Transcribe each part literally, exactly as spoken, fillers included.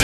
しょ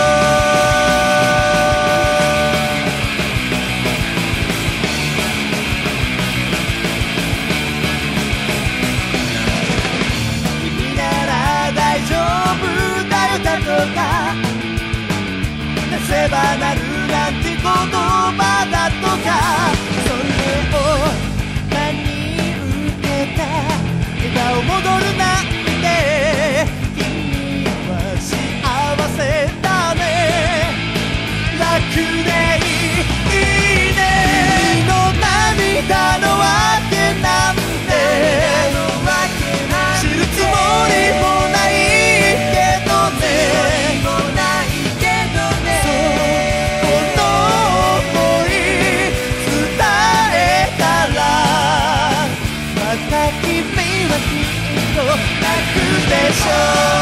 君なら大丈夫だよだとかなせばなるなんて言葉だとかそれを真に受けた笑顔戻るなんて君は幸せだね楽でいいね君の涙のわけなんて知るつもりもないけどねそうこの想い伝えたらまた君はきっと泣くでしょう